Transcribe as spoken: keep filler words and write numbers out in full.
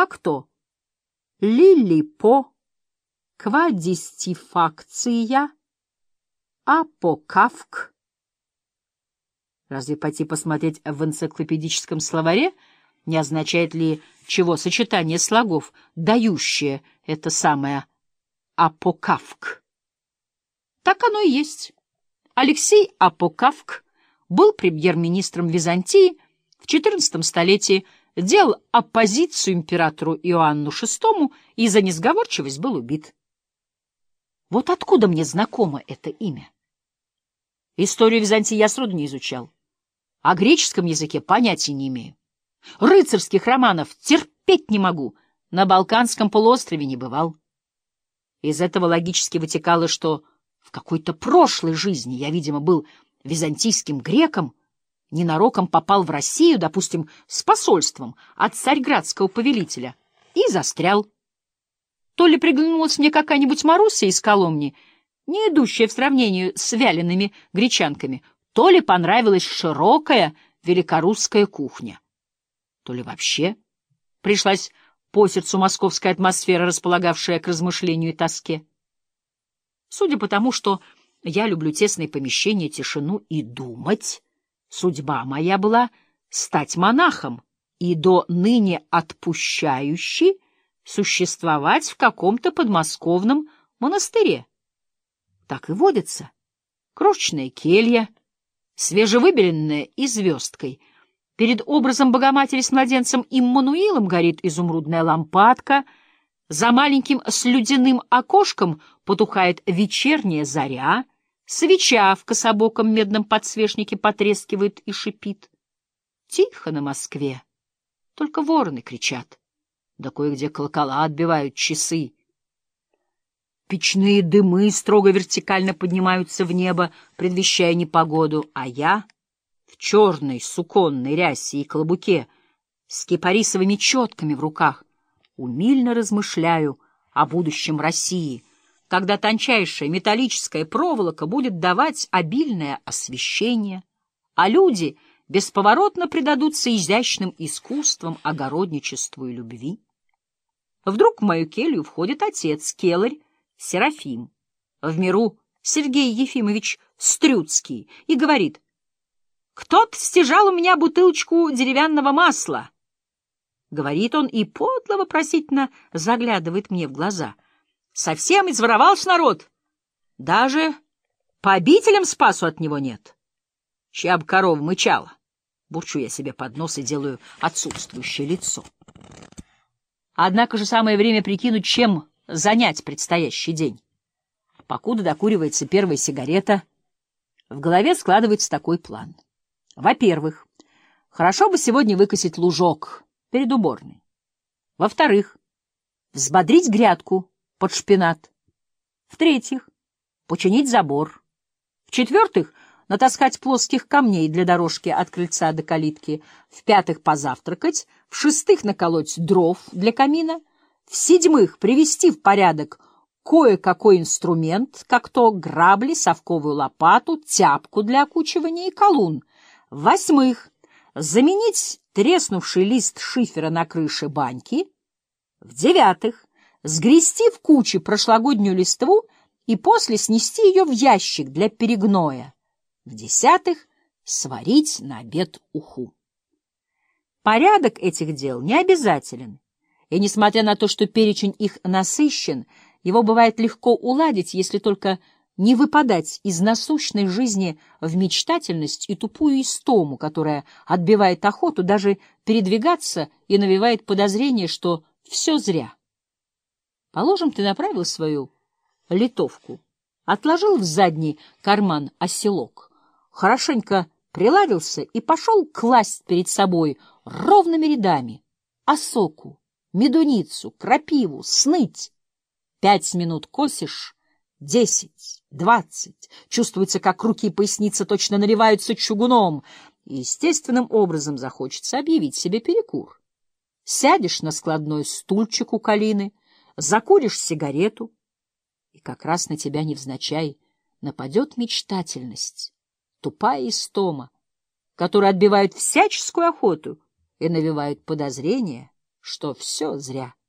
как то лилипо, квадистифакция, апокавк. Разве пойти посмотреть в энциклопедическом словаре, не означает ли чего сочетание слогов, дающее это самое апокавк? Так оно и есть. Алексей Апокавк был премьер-министром Византии в четырнадцатом столетии, делал оппозицию императору Иоанну шестому и за несговорчивость был убит. Вот откуда мне знакомо это имя? Историю Византии я сроду не изучал. О греческом языке понятия не имею. Рыцарских романов терпеть не могу, на Балканском полуострове не бывал. Из этого логически вытекало, что в какой-то прошлой жизни я, видимо, был византийским греком, ненароком попал в Россию, допустим, с посольством от царьградского повелителя, и застрял. То ли приглянулась мне какая-нибудь Маруся из Коломни, не идущая в сравнении с вялеными гречанками, то ли понравилась широкая великорусская кухня, то ли вообще пришлась по сердцу московская атмосфера, располагавшая к размышлению и тоске. Судя по тому, что я люблю тесные помещения, тишину и думать, судьба моя была стать монахом и до ныне отпущающей существовать в каком-то подмосковном монастыре. Так и водится. Крошечная келья, свежевыбеленная и звездкой. Перед образом Богоматери с младенцем Иммануилом горит изумрудная лампадка, за маленьким слюдяным окошком потухает вечерняя заря, свеча в кособоком медном подсвечнике потрескивает и шипит. Тихо на Москве, только вороны кричат, да кое-где колокола отбивают часы. Печные дымы строго вертикально поднимаются в небо, предвещая непогоду, а я в черной суконной рясе и клобуке с кипарисовыми четками в руках умильно размышляю о будущем России, когда тончайшая металлическая проволока будет давать обильное освещение, а люди бесповоротно предадутся изящным искусствам, огородничеству и любви. Вдруг в мою келью входит отец, келарь Серафим, в миру Сергей Ефимович Стрюцкий, и говорит: «Кто-то стяжал у меня бутылочку деревянного масла». Говорит он и подло вопросительно заглядывает мне в глаза. «Совсем изворовался народ? Даже по обителям спасу от него нет. Чья бы корова мычала?» Бурчу я себе под нос и делаю отсутствующее лицо. Однако же самое время прикинуть, чем занять предстоящий день. Покуда докуривается первая сигарета, в голове складывается такой план. Во-первых, хорошо бы сегодня выкосить лужок перед уборной. Во-вторых, взбодрить грядку под шпинат. В-третьих, починить забор. В-четвертых, натаскать плоских камней для дорожки от крыльца до калитки. В-пятых, позавтракать. В-шестых, наколоть дров для камина. В-седьмых, привести в порядок кое-какой инструмент, как то грабли, совковую лопату, тяпку для окучивания и колун. В-восьмых, заменить треснувший лист шифера на крыше баньки. В-девятых, сгрести в куче прошлогоднюю листву и после снести ее в ящик для перегноя. В-десятых, сварить на обед уху. Порядок этих дел не обязателен, и, несмотря на то, что перечень их насыщен, его бывает легко уладить, если только не выпадать из насущной жизни в мечтательность и тупую истому, которая отбивает охоту даже передвигаться и навевает подозрение, что все зря. Положим, ты направил свою литовку, отложил в задний карман оселок, хорошенько приладился и пошел класть перед собой ровными рядами осоку, медуницу, крапиву, сныть. Пять минут косишь, десять, двадцать. Чувствуется, как руки и поясница точно наливаются чугуном, и естественным образом захочется объявить себе перекур. Сядешь на складной стульчик у калины, закуришь сигарету, и как раз на тебя невзначай нападет мечтательность, тупая истома, которая отбивает всяческую охоту и навевает подозрение, что все зря.